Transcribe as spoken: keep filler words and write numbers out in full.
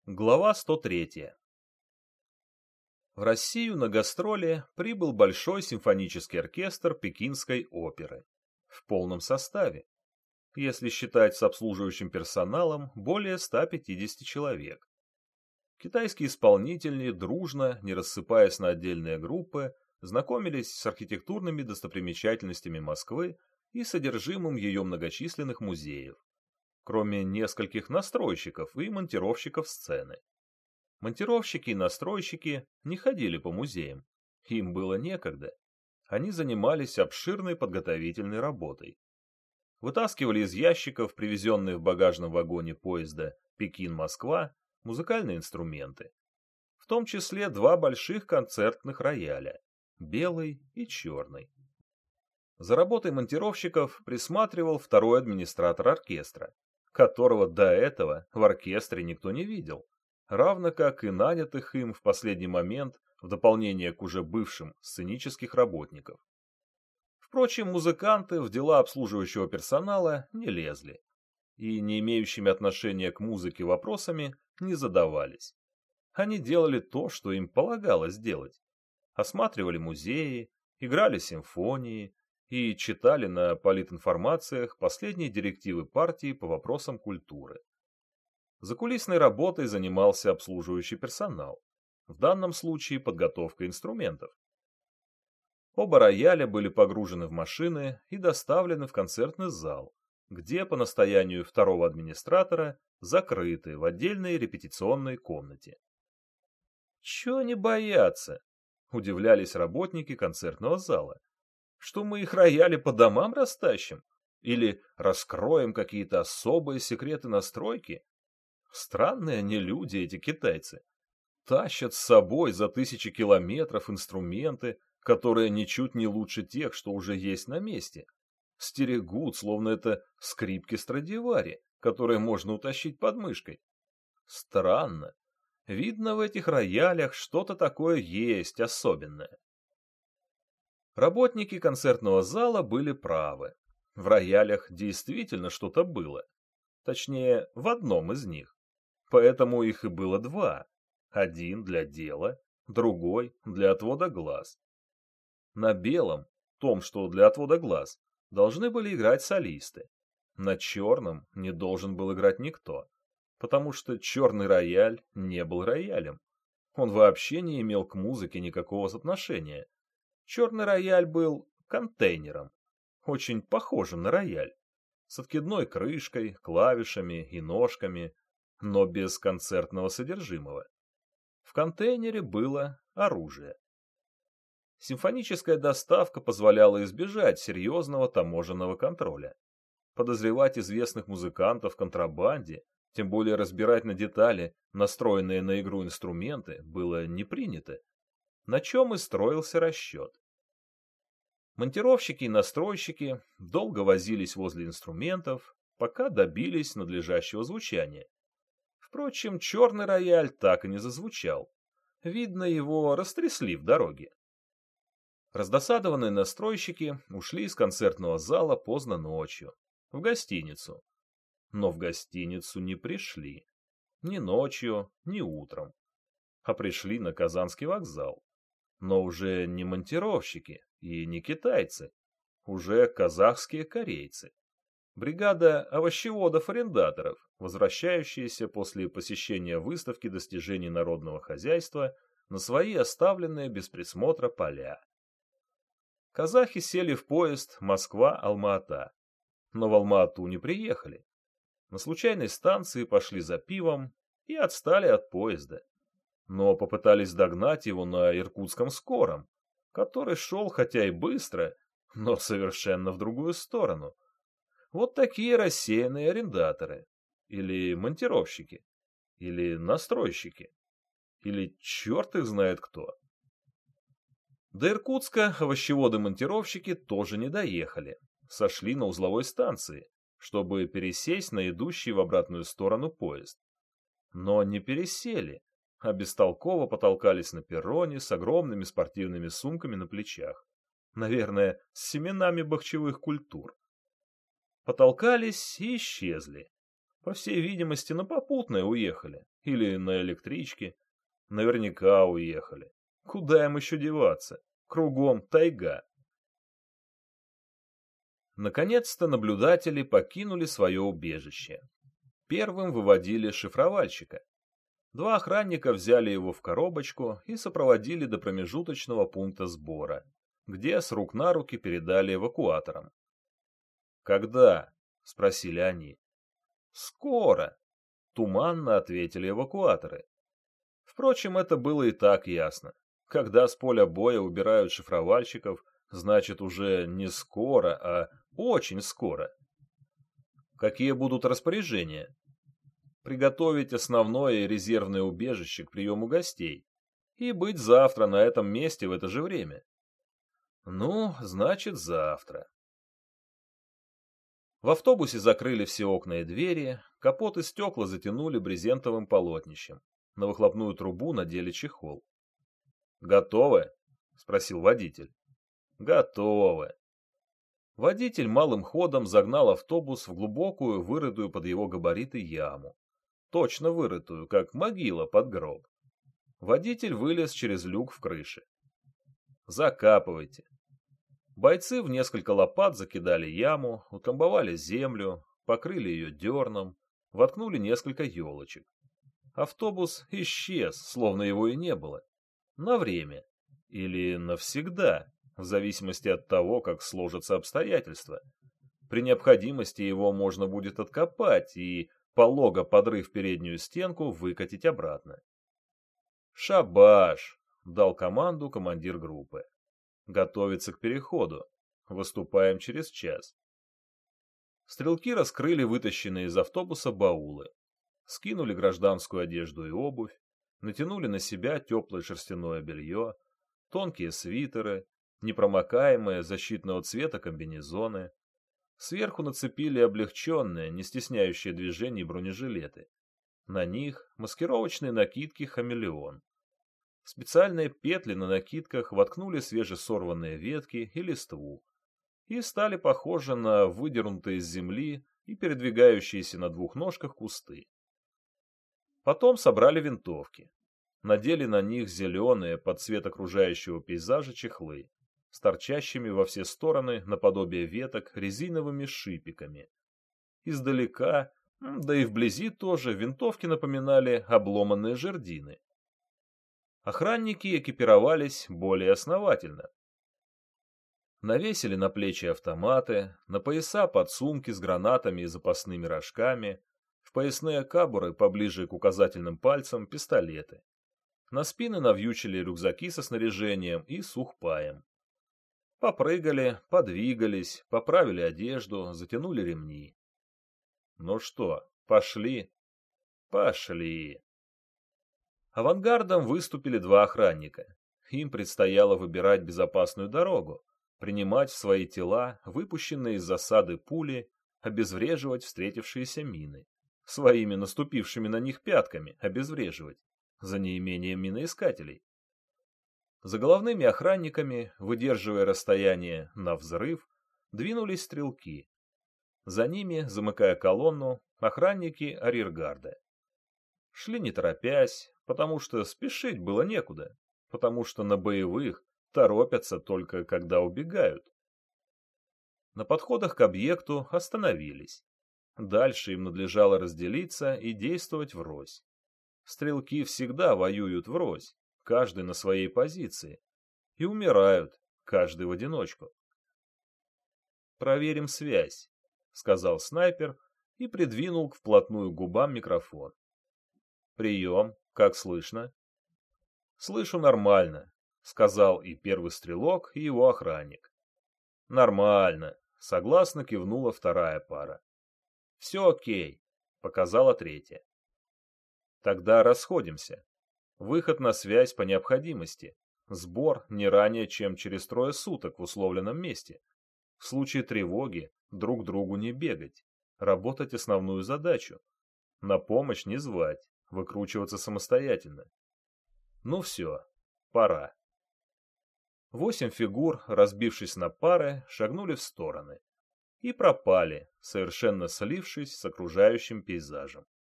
Глава сто третья. В Россию на гастроли прибыл Большой симфонический оркестр Пекинской оперы в полном составе, если считать с обслуживающим персоналом более ста пятидесяти человек. Китайские исполнители дружно, не рассыпаясь на отдельные группы, знакомились с архитектурными достопримечательностями Москвы и содержимым ее многочисленных музеев, кроме нескольких настройщиков и монтировщиков сцены. Монтировщики и настройщики не ходили по музеям, им было некогда. Они занимались обширной подготовительной работой. Вытаскивали из ящиков, привезенные в багажном вагоне поезда Пекин-Москва, музыкальные инструменты, в том числе два больших концертных рояля, белый и черный. За работой монтировщиков присматривал второй администратор оркестра, которого до этого в оркестре никто не видел, равно как и нанятых им в последний момент в дополнение к уже бывшим сценических работников. Впрочем, музыканты в дела обслуживающего персонала не лезли и не имеющими отношения к музыке вопросами не задавались. Они делали то, что им полагалось делать. Осматривали музеи, играли симфонии и читали на политинформациях последние директивы партии по вопросам культуры. Закулисной работой занимался обслуживающий персонал, в данном случае подготовкой инструментов. Оба рояля были погружены в машины и доставлены в концертный зал, где по настоянию второго администратора закрыты в отдельной репетиционной комнате. «Чего они боятся?» — удивлялись работники концертного зала. «Что мы их рояли по домам растащим? Или раскроем какие-то особые секреты настройки? Странные они люди, эти китайцы. Тащат с собой за тысячи километров инструменты, которые ничуть не лучше тех, что уже есть на месте. Стерегут, словно это скрипки Страдивари, которые можно утащить под мышкой. Странно. Видно, в этих роялях что-то такое есть особенное». Работники концертного зала были правы. В роялях действительно что-то было. Точнее, в одном из них. Поэтому их и было два. Один для дела, другой для отвода глаз. На белом, том, что для отвода глаз, должны были играть солисты. На черном не должен был играть никто, потому что черный рояль не был роялем. Он вообще не имел к музыке никакого отношения. Черный рояль был контейнером, очень похожим на рояль, с откидной крышкой, клавишами и ножками, но без концертного содержимого. В контейнере было оружие. Симфоническая доставка позволяла избежать серьезного таможенного контроля. Подозревать известных музыкантов в контрабанде, тем более разбирать на детали настроенные на игру инструменты, было не принято, на чем и строился расчет. Монтировщики и настройщики долго возились возле инструментов, пока добились надлежащего звучания. Впрочем, черный рояль так и не зазвучал. Видно, его растрясли в дороге. Раздосадованные настройщики ушли из концертного зала поздно ночью, в гостиницу. Но в гостиницу не пришли. Ни ночью, ни утром. А пришли на Казанский вокзал. Но уже не монтировщики и не китайцы. Уже казахские корейцы. Бригада овощеводов-арендаторов, возвращающиеся после посещения выставки достижений народного хозяйства на свои оставленные без присмотра поля. Казахи сели в поезд Москва-Алма-Ата, но в Алма-Ату не приехали. На случайной станции пошли за пивом и отстали от поезда. Но попытались догнать его на иркутском скором, который шел хотя и быстро, но совершенно в другую сторону. Вот такие рассеянные арендаторы, или монтировщики, или настройщики, или черт их знает кто. До Иркутска овощеводы-монтировщики тоже не доехали, сошли на узловой станции, чтобы пересесть на идущий в обратную сторону поезд. Но не пересели, а бестолково потолкались на перроне с огромными спортивными сумками на плечах, наверное, с семенами бахчевых культур. Потолкались и исчезли. По всей видимости, на попутное уехали. Или на электричке. Наверняка уехали. Куда им еще деваться? Кругом тайга. Наконец-то наблюдатели покинули свое убежище. Первым выводили шифровальщика. Два охранника взяли его в коробочку и сопроводили до промежуточного пункта сбора, где с рук на руки передали эвакуаторам. «Когда?» — спросили они. «Скоро», — туманно ответили эвакуаторы. Впрочем, это было и так ясно. Когда с поля боя убирают шифровальщиков, значит уже не скоро, а очень скоро. Какие будут распоряжения? Приготовить основное и резервное убежище к приему гостей и быть завтра на этом месте в это же время. Ну, значит, завтра. В автобусе закрыли все окна и двери, капот и стекла затянули брезентовым полотнищем. На выхлопную трубу надели чехол. «Готовы?» — спросил водитель. «Готовы». Водитель малым ходом загнал автобус в глубокую, вырытую под его габариты яму. Точно вырытую, как могила под гроб. Водитель вылез через люк в крыше. «Закапывайте». Бойцы в несколько лопат закидали яму, утрамбовали землю, покрыли ее дерном, воткнули несколько елочек. Автобус исчез, словно его и не было. На время. Или навсегда, в зависимости от того, как сложатся обстоятельства. При необходимости его можно будет откопать и, полого подрыв переднюю стенку, выкатить обратно. «Шабаш!» — дал команду командир группы. «Готовиться к переходу. Выступаем через час». Стрелки раскрыли вытащенные из автобуса баулы. Скинули гражданскую одежду и обувь, натянули на себя теплое шерстяное белье, тонкие свитеры, непромокаемые защитного цвета комбинезоны. Сверху нацепили облегченные, не стесняющие движений бронежилеты. На них маскировочные накидки «Хамелеон». Специальные петли на накидках воткнули свежесорванные ветки и листву и стали похожи на выдернутые из земли и передвигающиеся на двух ножках кусты. Потом собрали винтовки. Надели на них зеленые под цвет окружающего пейзажа чехлы с торчащими во все стороны наподобие веток резиновыми шипиками. Издалека, да и вблизи тоже, винтовки напоминали обломанные жердины. Охранники экипировались более основательно. Навесили на плечи автоматы, на пояса подсумки с гранатами и запасными рожками, в поясные кабуры поближе к указательным пальцам пистолеты. На спины навьючили рюкзаки со снаряжением и сухпаем. Попрыгали, подвигались, поправили одежду, затянули ремни. Ну что, пошли? Пошли. Авангардом выступили два охранника. Им предстояло выбирать безопасную дорогу, принимать в свои тела выпущенные из засады пули, обезвреживать встретившиеся мины. Своими наступившими на них пятками обезвреживать, за неимением миноискателей. За головными охранниками, выдерживая расстояние на взрыв, двинулись стрелки. За ними, замыкая колонну, охранники арьергарда. Шли не торопясь, потому что спешить было некуда, потому что на боевых торопятся только когда убегают. На подходах к объекту остановились. Дальше им надлежало разделиться и действовать врозь. Стрелки всегда воюют врозь, каждый на своей позиции, и умирают, каждый в одиночку. «Проверим связь», — сказал снайпер и придвинул вплотную к губам микрофон. «Прием, как слышно?» «Слышу нормально», — сказал и первый стрелок, и его охранник. «Нормально», — согласно кивнула вторая пара. «Все окей», — показала третья. «Тогда расходимся. Выход на связь по необходимости. Сбор не ранее, чем через трое суток в условленном месте. В случае тревоги друг другу не бегать, работать основную задачу. На помощь не звать, выкручиваться самостоятельно. Ну все, пора». Восемь фигур, разбившись на пары, шагнули в стороны. и пропали, совершенно слившись с окружающим пейзажем.